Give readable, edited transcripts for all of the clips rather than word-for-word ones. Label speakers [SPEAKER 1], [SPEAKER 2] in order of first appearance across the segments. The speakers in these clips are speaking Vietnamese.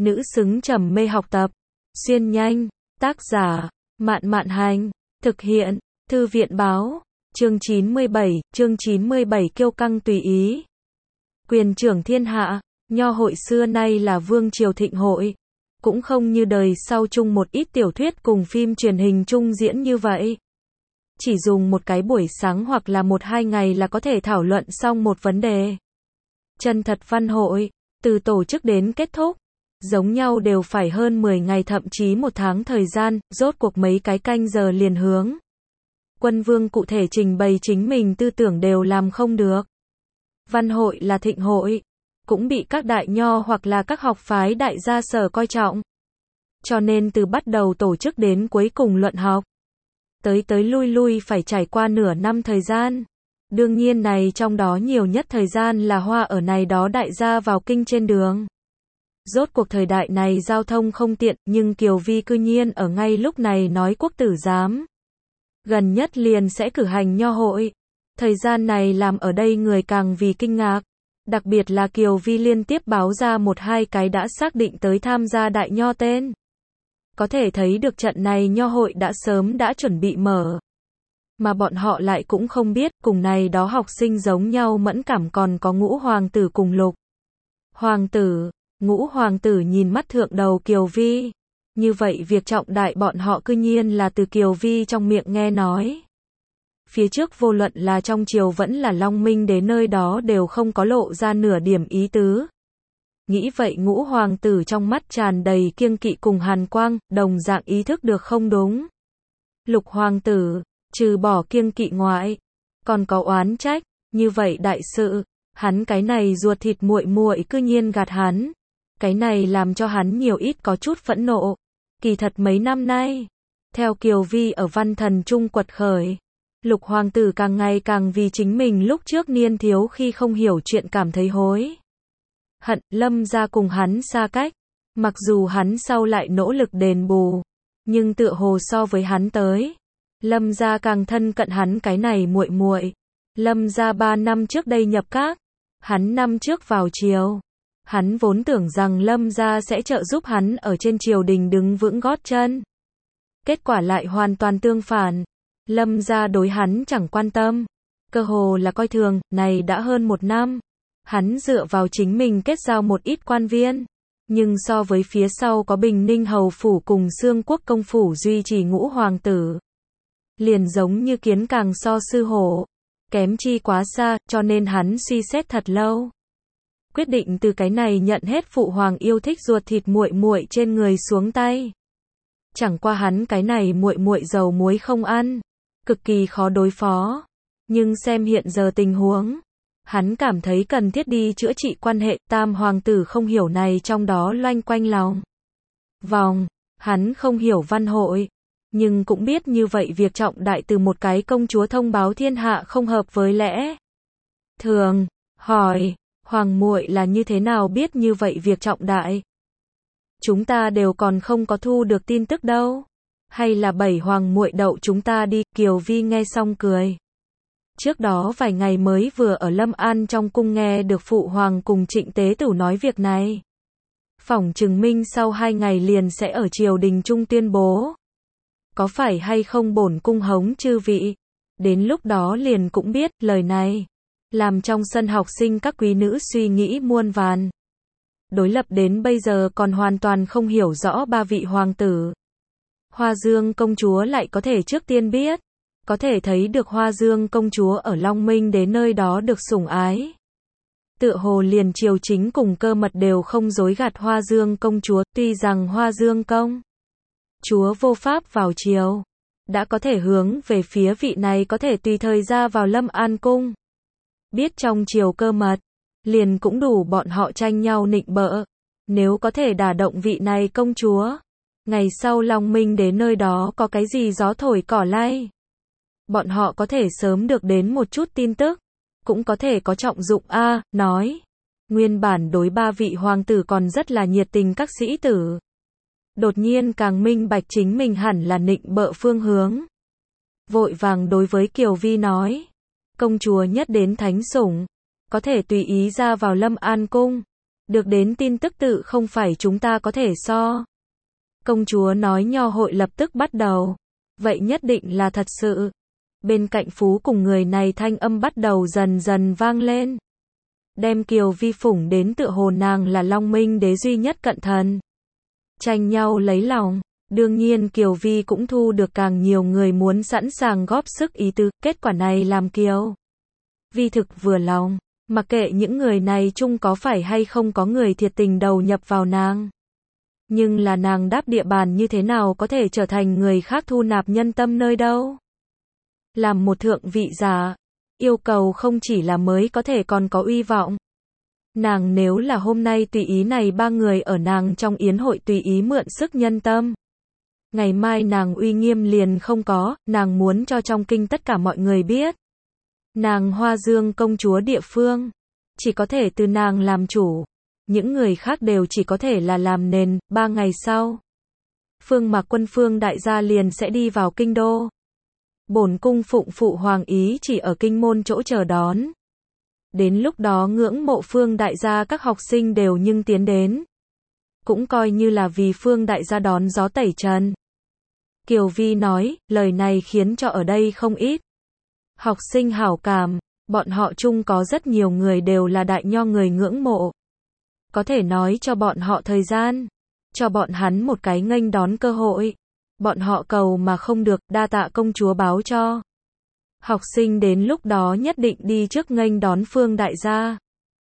[SPEAKER 1] nữ xứng trầm mê học tập. Xuyên nhanh, tác giả, Mạn Mạn Hành, thực hiện, Thư viện Báo, chương 97 kiêu căng tùy ý. Quyền trưởng thiên hạ, nho hội xưa nay là vương triều thịnh hội, cũng không như đời sau chung một ít tiểu thuyết cùng phim truyền hình chung diễn như vậy. Chỉ dùng một cái buổi sáng hoặc là 1-2 ngày là có thể thảo luận xong một vấn đề. Chân thật văn hội, từ tổ chức đến kết thúc, giống nhau đều phải hơn 10 ngày thậm chí 1 tháng thời gian, rốt cuộc mấy cái canh giờ liền hướng. Quân vương cụ thể trình bày chính mình tư tưởng đều làm không được. Văn hội là thịnh hội, cũng bị các đại nho hoặc là các học phái đại gia sở coi trọng. Cho nên từ bắt đầu tổ chức đến cuối cùng luận học, tới lui phải trải qua nửa năm thời gian. Đương nhiên này trong đó nhiều nhất thời gian là hoa ở này đó đại gia vào kinh trên đường. Rốt cuộc thời đại này giao thông không tiện, nhưng Kiều Vi cư nhiên ở ngay lúc này nói quốc tử giám gần nhất liền sẽ cử hành nho hội. Thời gian này làm ở đây người càng vì kinh ngạc. Đặc biệt là Kiều Vi liên tiếp báo ra 1-2 cái đã xác định tới tham gia đại nho tên. Có thể thấy được trận này nho hội đã sớm đã chuẩn bị mở. Mà bọn họ lại cũng không biết, cùng này đó học sinh giống nhau mẫn cảm còn có Ngũ hoàng tử cùng Lục hoàng tử. Ngũ hoàng tử nhìn mắt thượng đầu Kiều Vi. Như vậy việc trọng đại bọn họ cư nhiên là từ Kiều Vi trong miệng nghe nói. Phía trước vô luận là trong triều vẫn là Long Minh đến nơi đó đều không có lộ ra nửa điểm ý tứ. Nghĩ vậy Ngũ hoàng tử trong mắt tràn đầy kiêng kỵ cùng hàn quang, đồng dạng ý thức được không đúng. Lục hoàng tử, trừ bỏ kiêng kỵ ngoại, còn có oán trách, như vậy đại sự, hắn cái này ruột thịt muội muội cư nhiên gạt hắn. Cái này làm cho hắn nhiều ít có chút phẫn nộ. Kỳ thật mấy năm nay, theo Kiều Vi ở văn thần trung quật khởi, Lục hoàng tử càng ngày càng vì chính mình lúc trước niên thiếu khi không hiểu chuyện cảm thấy hối hận. Lâm gia cùng hắn xa cách, mặc dù hắn sau lại nỗ lực đền bù, nhưng tựa hồ so với hắn tới, Lâm gia càng thân cận hắn cái này muội muội. Lâm gia 3 năm trước đây nhập các, hắn năm trước vào triều. Hắn vốn tưởng rằng Lâm gia sẽ trợ giúp hắn ở trên triều đình đứng vững gót chân. Kết quả lại hoàn toàn tương phản. Lâm gia đối hắn chẳng quan tâm, cơ hồ là coi thường. Này đã hơn 1 năm, hắn dựa vào chính mình kết giao một ít quan viên, nhưng so với phía sau có Bình Ninh hầu phủ cùng Xương Quốc công phủ duy trì Ngũ hoàng tử, liền giống như kiến càng so sư hổ, kém chi quá xa, cho nên hắn suy xét thật lâu. Quyết định từ cái này nhận hết phụ hoàng yêu thích ruột thịt muội muội trên người xuống tay. Chẳng qua hắn cái này muội muội dầu muối không ăn, cực kỳ khó đối phó. Nhưng xem hiện giờ tình huống, hắn cảm thấy cần thiết đi chữa trị quan hệ. Tam hoàng tử không hiểu này trong đó loanh quanh lòng vòng, hắn không hiểu văn hội, nhưng cũng biết như vậy việc trọng đại từ một cái công chúa thông báo thiên hạ không hợp với lẽ thường. Hỏi, hoàng muội là như thế nào biết như vậy việc trọng đại? Chúng ta đều còn không có thu được tin tức đâu. Hay là 7 hoàng muội đậu chúng ta đi? Kiều Vi nghe xong cười. Trước đó vài ngày mới vừa ở Lâm An trong cung nghe được phụ hoàng cùng Trịnh Tế Tửu nói việc này. Phỏng chừng minh sau 2 ngày liền sẽ ở triều đình trung tuyên bố. Có phải hay không bổn cung hống chư vị? Đến lúc đó liền cũng biết. Lời này làm trong sân học sinh các quý nữ suy nghĩ muôn vàn. Đối lập đến bây giờ còn hoàn toàn không hiểu rõ 3 vị hoàng tử. Hoa Dương công chúa lại có thể trước tiên biết. Có thể thấy được Hoa Dương công chúa ở Long Minh đến nơi đó được sủng ái. Tựa hồ liền triều chính cùng cơ mật đều không dối gạt Hoa Dương công chúa. Tuy rằng Hoa Dương công chúa vô pháp vào triều, đã có thể hướng về phía vị này có thể tùy thời ra vào Lâm An cung. Biết trong triều cơ mật, liền cũng đủ bọn họ tranh nhau nịnh bợ. Nếu có thể đả động vị này công chúa, ngày sau Long Minh đến nơi đó có cái gì gió thổi cỏ lay, bọn họ có thể sớm được đến một chút tin tức, cũng có thể có trọng dụng. Nói, nguyên bản đối 3 vị hoàng tử còn rất là nhiệt tình các sĩ tử. Đột nhiên càng minh bạch chính mình hẳn là nịnh bợ phương hướng. Vội vàng đối với Kiều Vi nói, công chúa nhất đến thánh sủng, có thể tùy ý ra vào Lâm An cung. Được đến tin tức tự không phải chúng ta có thể so. Công chúa nói nho hội lập tức bắt đầu. Vậy nhất định là thật sự. Bên cạnh Phú cùng người này thanh âm bắt đầu dần dần vang lên. Đem Kiều Vi phủng đến tựa hồ nàng là Long Minh đế duy nhất cận thần. Tranh nhau lấy lòng. Đương nhiên Kiều Vi cũng thu được càng nhiều người muốn sẵn sàng góp sức ý tứ. Kết quả này làm Kiều Vi thực vừa lòng. Mặc kệ những người này chung có phải hay không có người thiệt tình đầu nhập vào nàng. Nhưng là nàng đáp địa bàn như thế nào có thể trở thành người khác thu nạp nhân tâm nơi đâu. Làm một thượng vị giả, yêu cầu không chỉ là mới có thể còn có uy vọng. Nàng nếu là hôm nay tùy ý này ba người ở nàng trong yến hội tùy ý mượn sức nhân tâm. Ngày mai nàng uy nghiêm liền không có, nàng muốn cho trong kinh tất cả mọi người biết. Nàng Hoa Dương công chúa địa phương, chỉ có thể từ nàng làm chủ. Những người khác đều chỉ có thể là làm nền. 3 ngày sau, Phương Mạc Quân Phương đại gia liền sẽ đi vào kinh đô. Bổn cung phụng phụ hoàng ý chỉ ở kinh môn chỗ chờ đón. Đến lúc đó ngưỡng mộ Phương đại gia các học sinh đều nhưng tiến đến. Cũng coi như là vì Phương đại gia đón gió tẩy trần. Kiều Vi nói, lời này khiến cho ở đây không ít học sinh hảo cảm, bọn họ chung có rất nhiều người đều là đại nho người ngưỡng mộ. Có thể nói cho bọn họ thời gian, cho bọn hắn một cái nghênh đón cơ hội. Bọn họ cầu mà không được, đa tạ công chúa báo cho. Học sinh đến lúc đó nhất định đi trước nghênh đón Phương đại gia.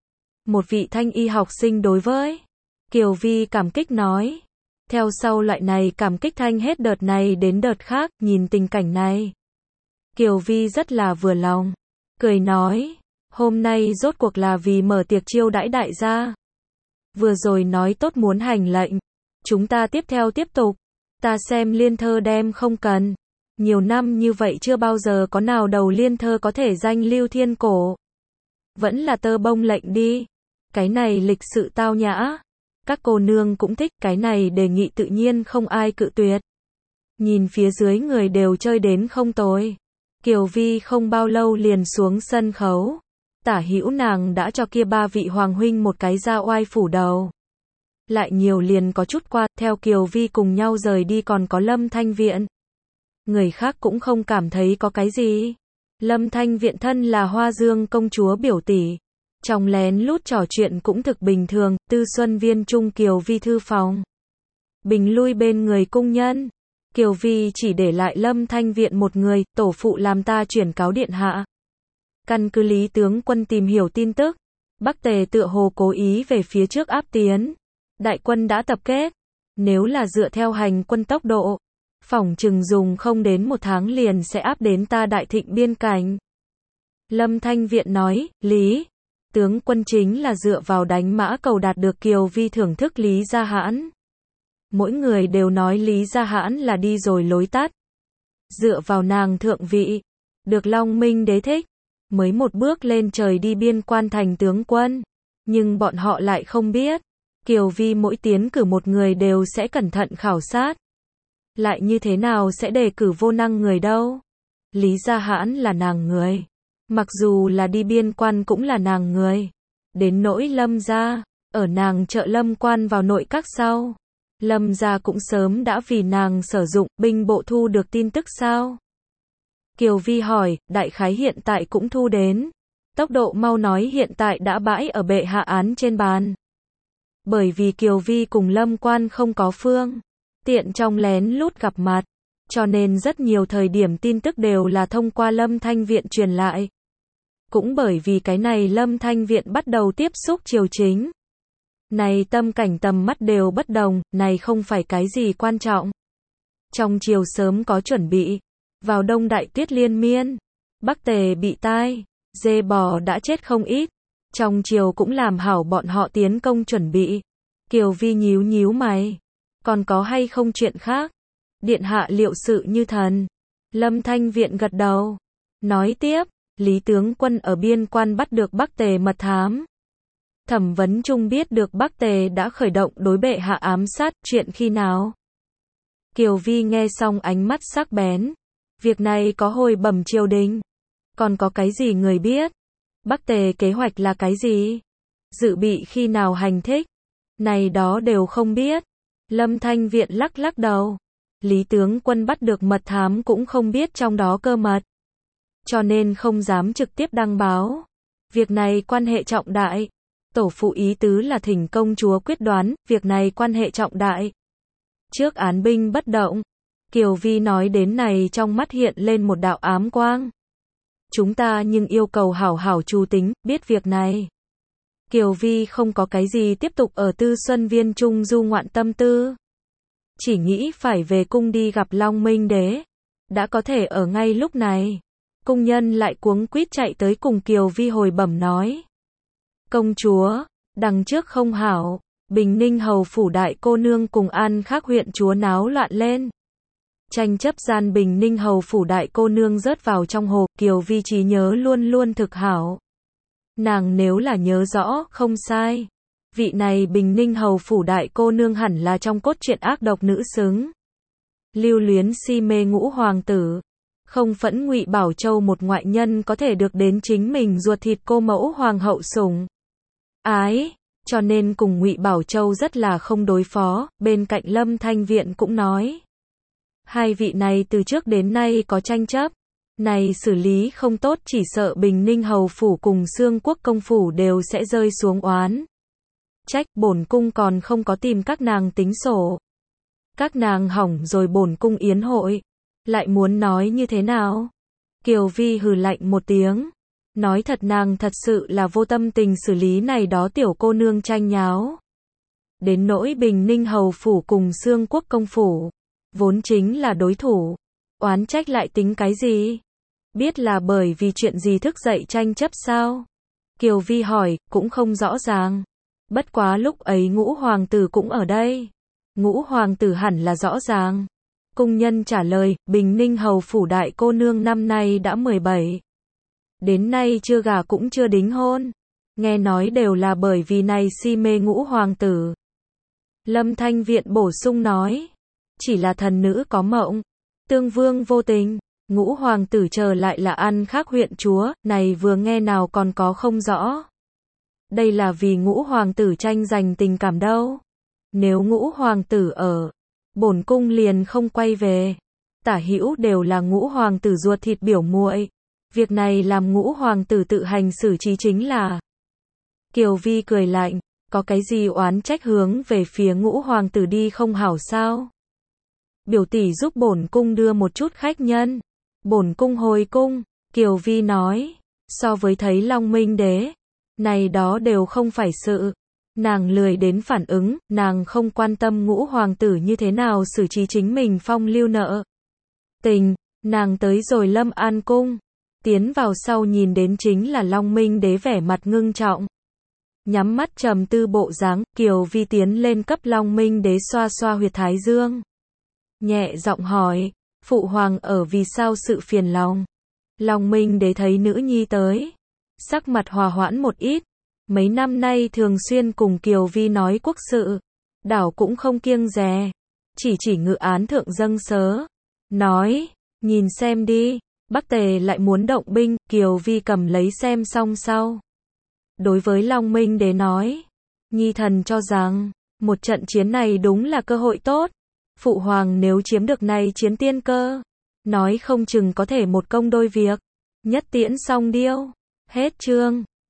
[SPEAKER 1] Một vị thanh y học sinh đối với Kiều Vi cảm kích nói. Theo sau loại này cảm kích thanh hết đợt này đến đợt khác, nhìn tình cảnh này. Kiều Vi rất là vừa lòng, cười nói, hôm nay rốt cuộc là vì mở tiệc chiêu đãi đại gia. Vừa rồi nói tốt muốn hành lệnh, chúng ta tiếp tục, ta xem liên thơ đem không cần. Nhiều năm như vậy chưa bao giờ có nào đầu liên thơ có thể danh lưu thiên cổ. Vẫn là tơ bông lệnh đi, cái này lịch sự tao nhã. Các cô nương cũng thích, cái này đề nghị tự nhiên không ai cự tuyệt. Nhìn phía dưới người đều chơi đến không tồi. Kiều Vi không bao lâu liền xuống sân khấu. Tả hữu nàng đã cho kia 3 vị hoàng huynh một cái ra oai phủ đầu. Lại nhiều liền có chút qua, theo Kiều Vi cùng nhau rời đi còn có Lâm Thanh Viện. Người khác cũng không cảm thấy có cái gì. Lâm Thanh Viện thân là Hoa Dương công chúa biểu tỷ. Trong lén lút trò chuyện cũng thực bình thường, Tư Xuân Viên trung Kiều Vi thư phòng. Bình lui bên người cung nhân. Kiều Vi chỉ để lại Lâm Thanh Viện một người, tổ phụ làm ta chuyển cáo điện hạ. Căn cứ Lý tướng quân tìm hiểu tin tức, Bắc Tề tựa hồ cố ý về phía trước áp tiến. Đại quân đã tập kết. Nếu là dựa theo hành quân tốc độ, phỏng chừng dùng không đến 1 tháng liền sẽ áp đến ta Đại Thịnh biên cảnh. Lâm Thanh Viện nói, Lý tướng quân chính là dựa vào đánh mã cầu đạt được Kiều Vi thưởng thức Lý Gia Hãn. Mỗi người đều nói Lý Gia Hãn là đi rồi lối tắt. Dựa vào nàng thượng vị, được Long Minh đế thích, mới một bước lên trời đi biên quan thành tướng quân. Nhưng bọn họ lại không biết, Kiều Vi mỗi tiến cử một người đều sẽ cẩn thận khảo sát. Lại như thế nào sẽ đề cử vô năng người đâu? Lý Gia Hãn là nàng người. Mặc dù là đi biên quan cũng là nàng người. Đến nỗi Lâm gia, ở nàng trợ Lâm quan vào nội các sau. Lâm gia cũng sớm đã vì nàng sử dụng, binh bộ thu được tin tức sao? Kiều Vi hỏi, đại khái hiện tại cũng thu đến. Tốc độ mau nói hiện tại đã bãi ở bệ hạ án trên bàn. Bởi vì Kiều Vi cùng Lâm quan không có phương tiện trong lén lút gặp mặt, cho nên rất nhiều thời điểm tin tức đều là thông qua Lâm Thanh Viện truyền lại. Cũng bởi vì cái này Lâm Thanh Viện bắt đầu tiếp xúc triều chính. Này tâm cảnh tầm mắt đều bất đồng, này không phải cái gì quan trọng. Trong triều sớm có chuẩn bị. Vào đông đại tuyết liên miên, Bắc Tề bị tai, dê bò đã chết không ít. Trong triều cũng làm hảo bọn họ tiến công chuẩn bị. Kiều Vi nhíu nhíu mày. Còn có hay không chuyện khác? Điện hạ liệu sự như thần. Lâm Thanh Viện gật đầu. Nói tiếp, Lý tướng quân ở biên quan bắt được Bắc Tề mật thám. Thẩm vấn trung biết được Bắc Tề đã khởi động đối bệ hạ ám sát, chuyện khi nào? Kiều Vi nghe xong ánh mắt sắc bén. Việc này có hồi bẩm triều đình. Còn có cái gì người biết? Bắc Tề kế hoạch là cái gì? dự bị khi nào hành thích, này đó đều không biết. Lâm Thanh Viện lắc lắc đầu. Lý tướng quân bắt được mật thám cũng không biết trong đó cơ mật, cho nên không dám trực tiếp đăng báo. Việc này quan hệ trọng đại. Tổ phụ ý tứ là thỉnh công chúa quyết đoán, việc này quan hệ trọng đại. Trước án binh bất động, Kiều Vi nói đến này trong mắt hiện lên một đạo ám quang. Chúng ta nhưng yêu cầu hảo hảo chu tính, biết việc này. Kiều Vi không có cái gì tiếp tục ở Tư Xuân Viên Trung du ngoạn tâm tư. Chỉ nghĩ phải về cung đi gặp Long Minh Đế. Đã có thể ở ngay lúc này. Cung nhân lại cuống quýt chạy tới cùng Kiều Vi hồi bẩm nói. Công chúa, đằng trước không hảo, Bình Ninh hầu phủ đại cô nương cùng An Khắc huyện chúa náo loạn lên. Tranh chấp gian Bình Ninh hầu phủ đại cô nương rớt vào trong hồ, Kiều Vi trí nhớ luôn luôn thực hảo. Nàng nếu là nhớ rõ, không sai. Vị này Bình Ninh hầu phủ đại cô nương hẳn là trong cốt truyện ác độc nữ xứng. Lưu luyến si mê ngũ hoàng tử. Không phẫn Ngụy Bảo Châu một ngoại nhân có thể được đến chính mình ruột thịt cô mẫu hoàng hậu sủng ái, cho nên cùng Ngụy Bảo Châu rất là không đối phó. Bên cạnh Lâm Thanh Viện cũng nói, hai vị này từ trước đến nay có tranh chấp, này xử lý không tốt chỉ sợ Bình Ninh hầu phủ cùng Xương Quốc công phủ đều sẽ rơi xuống oán trách. Bổn cung còn không có tìm các nàng tính sổ, các nàng hỏng rồi bổn cung yến hội, lại muốn nói như thế nào? Kiều Vi hừ lạnh một tiếng, nói thật nàng thật sự là vô tâm tình xử lý này đó tiểu cô nương tranh nháo. Đến nỗi Bình Ninh hầu phủ cùng Xương Quốc công phủ, vốn chính là đối thủ, oán trách lại tính cái gì? Biết là bởi vì chuyện gì thức dậy tranh chấp sao? Kiều Vi hỏi, cũng không rõ ràng. Bất quá lúc ấy ngũ hoàng tử cũng ở đây. Ngũ hoàng tử hẳn là rõ ràng. Cung nhân trả lời, Bình Ninh hầu phủ đại cô nương năm nay đã 17. Đến nay chưa gả cũng chưa đính hôn. Nghe nói đều là bởi vì này si mê ngũ hoàng tử. Lâm Thanh Viện bổ sung nói, chỉ là thần nữ có mộng, tương vương vô tình, ngũ hoàng tử trở lại là An Khắc huyện chúa, này vừa nghe nào còn có không rõ. Đây là vì ngũ hoàng tử tranh giành tình cảm đâu. Nếu ngũ hoàng tử ở, bổn cung liền không quay về. Tả hữu đều là ngũ hoàng tử ruột thịt biểu muội. Việc này làm ngũ hoàng tử tự hành xử trí chính là. Kiều Vi cười lạnh, có cái gì oán trách hướng về phía ngũ hoàng tử đi không hảo sao? Biểu tỷ giúp bổn cung đưa một chút khách nhân. Bổn cung hồi cung, Kiều Vi nói, so với thấy Long Minh Đế, này đó đều không phải sự. Nàng lười đến phản ứng, nàng không quan tâm ngũ hoàng tử như thế nào xử trí chính mình phong lưu nợ tình. Nàng tới rồi Lâm An cung, tiến vào sau nhìn đến chính là Long Minh Đế vẻ mặt ngưng trọng, nhắm mắt trầm tư bộ dáng. Kiều Vi tiến lên cấp Long Minh Đế xoa xoa huyệt thái dương, nhẹ giọng hỏi, phụ hoàng ở vì sao sự phiền lòng? Long Minh Đế thấy nữ nhi tới, sắc mặt hòa hoãn một ít. Mấy năm nay thường xuyên cùng Kiều Vi nói quốc sự, đảo cũng không kiêng dè, chỉ ngự án thượng dâng sớ, nói, nhìn xem đi, Bắc Tề lại muốn động binh. Kiều Vi cầm lấy xem xong sau, đối với Long Minh Đế nói, nhi thần cho rằng, một trận chiến này đúng là cơ hội tốt, phụ hoàng nếu chiếm được này chiến tiên cơ, nói không chừng có thể một công đôi việc, nhất tiễn song điêu. Hết chương.